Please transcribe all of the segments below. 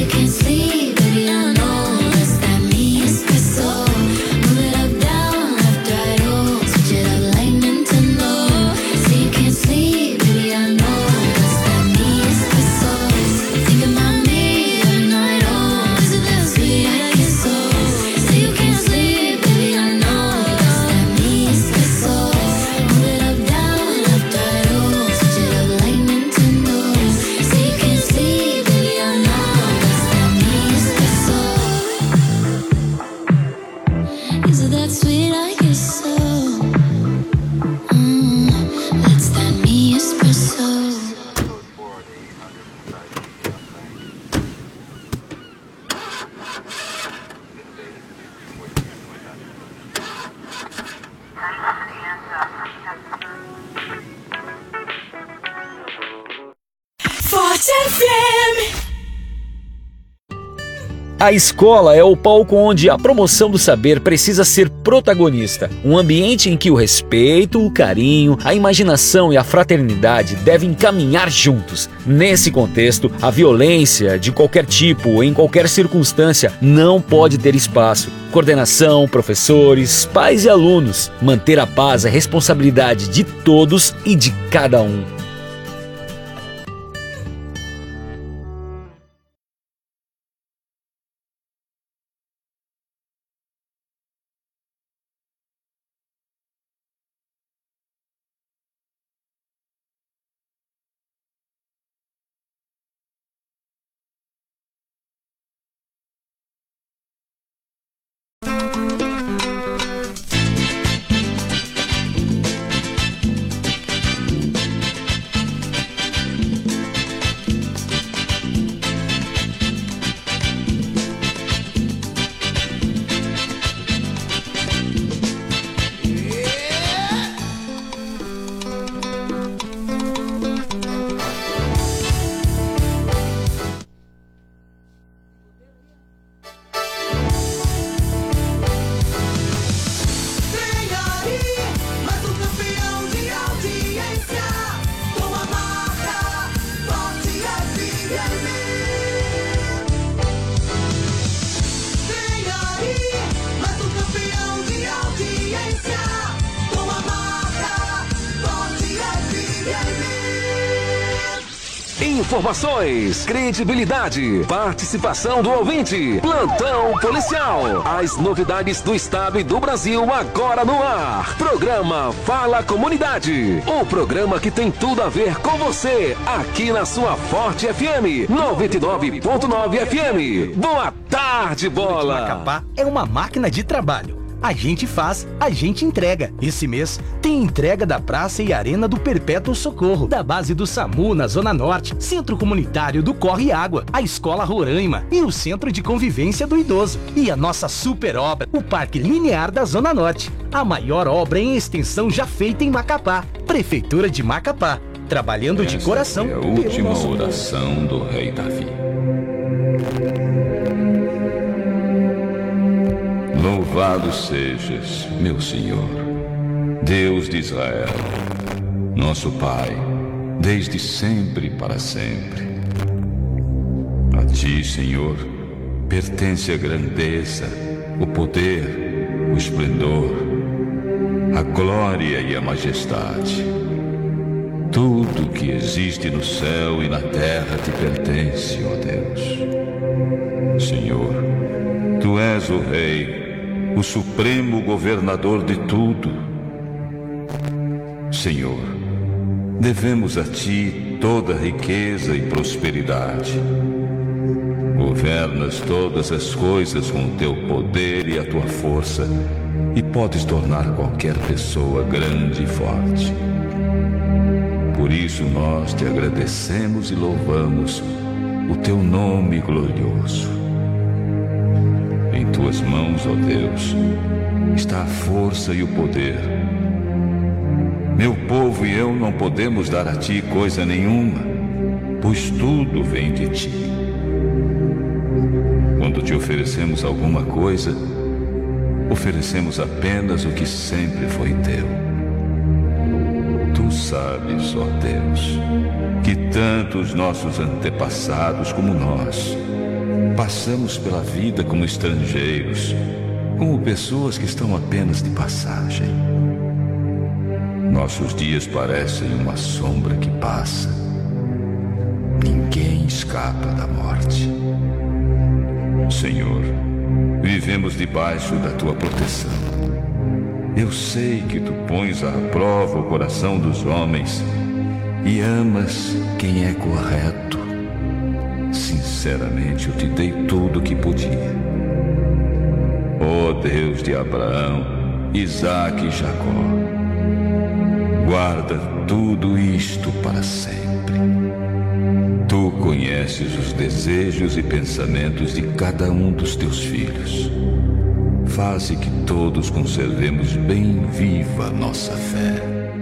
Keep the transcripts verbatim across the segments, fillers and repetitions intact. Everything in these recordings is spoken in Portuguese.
A escola é o palco onde a promoção do saber precisa ser protagonista. Um ambiente em que o respeito, o carinho, a imaginação e a fraternidade devem caminhar juntos. Nesse contexto, a violência de qualquer tipo, em qualquer circunstância, não pode ter espaço. Coordenação, professores, pais e alunos. Manter a paz é responsabilidade de todos e de cada um. Informações, credibilidade, participação do ouvinte, plantão policial. As novidades do estado e do Brasil agora no ar. Programa Fala Comunidade. O programa que tem tudo a ver com você, aqui na sua Forte F M, noventa e nove ponto nove F M. Boa tarde, bola. Macapá é uma máquina de trabalho. A gente faz, a gente entrega. Esse mês tem entrega da Praça e Arena do Perpétuo Socorro, da base do SAMU na Zona Norte, Centro Comunitário do Corre Água, a Escola Roraima e o Centro de Convivência do Idoso. E a nossa super obra, o Parque Linear da Zona Norte. A maior obra em extensão já feita em Macapá. Prefeitura de Macapá. Trabalhando Esta de coração. É a última oração do rei Davi. Louvado sejas, meu Senhor, Deus de Israel, nosso Pai, desde sempre e para sempre. A Ti, Senhor, pertence a grandeza, o poder, o esplendor, a glória e a majestade. Tudo que existe no céu e na terra te pertence, ó Deus. Senhor, Tu és o Rei, o supremo governador de tudo. Senhor, devemos a Ti toda riqueza e prosperidade. Governas todas as coisas com o Teu poder e a Tua força, e podes tornar qualquer pessoa grande e forte. Por isso nós Te agradecemos e louvamos o Teu nome glorioso. Em Tuas mãos, ó Deus, está a força e o poder. Meu povo e eu não podemos dar a Ti coisa nenhuma, pois tudo vem de Ti. Quando Te oferecemos alguma coisa, oferecemos apenas o que sempre foi Teu. Tu sabes, ó Deus, que tanto os nossos antepassados como nós passamos pela vida como estrangeiros, como pessoas que estão apenas de passagem. Nossos dias parecem uma sombra que passa. Ninguém escapa da morte. Senhor, vivemos debaixo da tua proteção. Eu sei que tu pões à prova o coração dos homens e amas quem é correto. Sinceramente, eu te dei tudo o que podia. Ó Deus de Abraão, Isaque e Jacó, guarda tudo isto para sempre. Tu conheces os desejos e pensamentos de cada um dos teus filhos. Faze que todos conservemos bem viva nossa fé.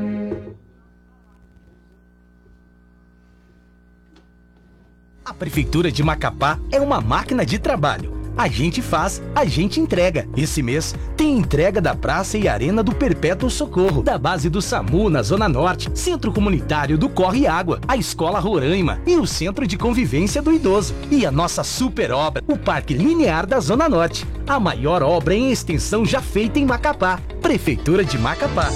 A Prefeitura de Macapá é uma máquina de trabalho. A gente faz, a gente entrega. Esse mês tem entrega da Praça e Arena do Perpétuo Socorro, da base do SAMU na Zona Norte, Centro Comunitário do Corre Água, a Escola Roraima e o Centro de Convivência do Idoso. E a nossa super obra, o Parque Linear da Zona Norte, a maior obra em extensão já feita em Macapá. Prefeitura de Macapá.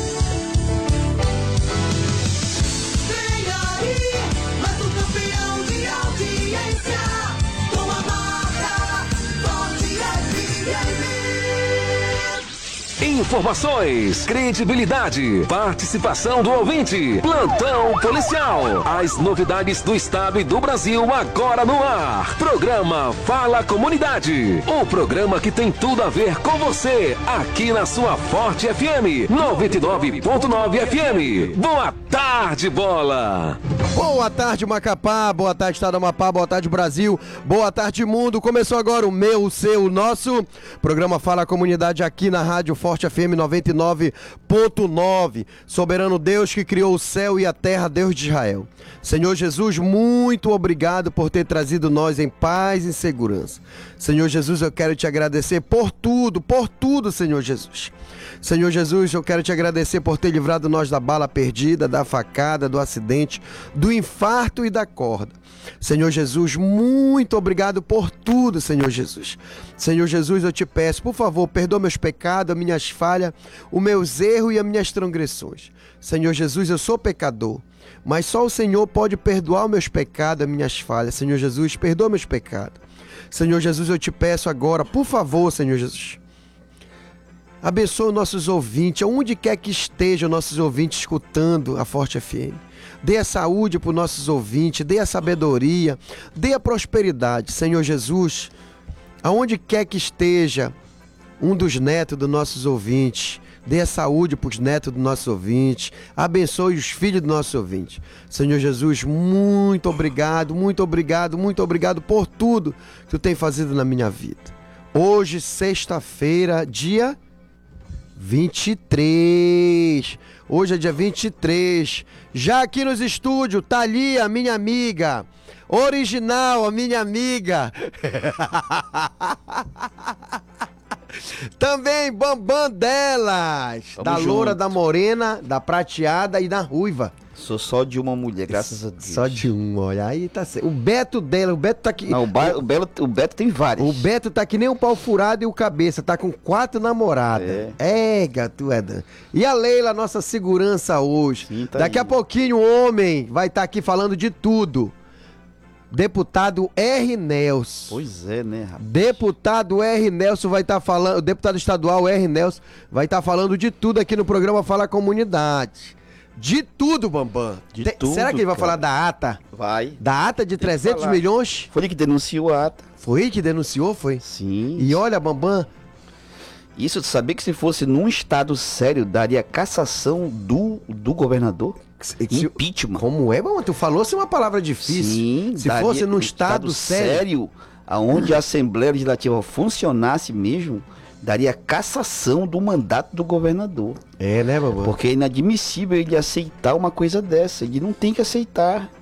Informações, credibilidade, participação do ouvinte, plantão policial. As novidades do estado e do Brasil agora no ar. Programa Fala Comunidade. O programa que tem tudo a ver com você, aqui na sua Forte F M, noventa e nove ponto nove F M. Boa tarde, bola! Boa tarde, Macapá, boa tarde, Estado do Amapá, boa tarde, Brasil, boa tarde, mundo. Começou agora o meu, o seu, o nosso programa Fala Comunidade aqui na Rádio Forte F M noventa e nove ponto nove. Soberano Deus que criou o céu e a terra, Deus de Israel. Senhor Jesus, muito obrigado por ter trazido nós em paz e segurança. Senhor Jesus, eu quero te agradecer por tudo, por tudo, Senhor Jesus. Senhor Jesus, eu quero te agradecer por ter livrado nós da bala perdida, da facada, do acidente, do infarto e da corda. Senhor Jesus, muito obrigado por tudo, Senhor Jesus. Senhor Jesus, eu te peço, por favor, perdoa meus pecados, as minhas falhas, os meus erros e as minhas transgressões. Senhor Jesus, eu sou pecador, mas só o Senhor pode perdoar os meus pecados, as minhas falhas. Senhor Jesus, perdoa meus pecados. Senhor Jesus, eu te peço agora, por favor, Senhor Jesus, abençoa os nossos ouvintes, aonde quer que estejam nossos ouvintes escutando a Forte F M. Dê a saúde para os nossos ouvintes, dê a sabedoria, dê a prosperidade. Senhor Jesus, aonde quer que esteja um dos netos dos nossos ouvintes, dê a saúde para os netos dos nossos ouvintes, abençoe os filhos dos nossos ouvintes. Senhor Jesus, muito obrigado, muito obrigado, muito obrigado por tudo que tu tem fazido na minha vida. Hoje, sexta-feira, dia vinte e três. Hoje é dia vinte e três. Já aqui nos estúdios, tá ali a minha amiga. Original, a minha amiga. Também Bambam delas. Tamo da junto. Loura, da morena, da prateada e da ruiva. Sou só de uma mulher, graças a Deus. Só de uma, olha, aí tá certo. O Beto dela, o Beto tá aqui... Não, o, ba... o, Belo, o Beto tem vários. O Beto tá que nem um pau furado e o cabeça, tá com quatro namoradas. É, é gato, é. E a Leila, nossa segurança hoje. Sim, tá Daqui aí. a pouquinho o homem vai estar tá aqui falando de tudo. Deputado R. Nelson. Pois é, né, rapaz? Deputado R. Nelson vai estar tá falando, o deputado estadual R. Nelson vai estar tá falando de tudo aqui no programa Fala Comunidade. De tudo, Bambam. De Te, tudo, será que ele vai cara. falar da ata? Vai. Da ata de Tem trezentos milhões? Foi ele que denunciou a ata. Foi ele que denunciou, foi? Sim. E olha, Bambam... Isso, tu sabia que se fosse num estado sério, daria cassação do, do governador? Impeachment. Como é, Bambam? Tu falou se uma palavra difícil. Sim. Se fosse num estado, estado sério... sério, aonde a Assembleia Legislativa funcionasse mesmo... daria cassação do mandato do governador. É, né, Bambam? Porque é inadmissível ele aceitar uma coisa dessa. Ele não tem que aceitar.